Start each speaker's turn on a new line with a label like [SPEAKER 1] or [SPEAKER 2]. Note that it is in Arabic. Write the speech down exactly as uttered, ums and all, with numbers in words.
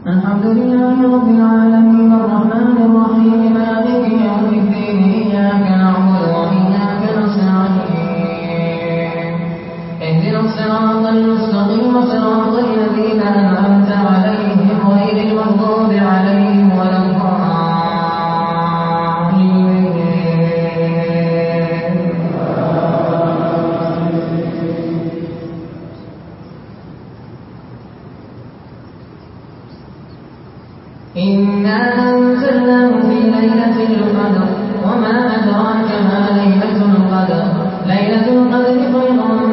[SPEAKER 1] الحمد لله رب العالمين الرحمن الرحيم مالك يوم الدين إياك نعبد وإياك نستعين اهدنا الصراط المستقيم صراط الذين أنعمت عليهم غير المغضوب عليهم ولا الضالين. إنا أنزلناه في ليلة القدر وما أدراك ما ليلة القدر ليلة القدر خير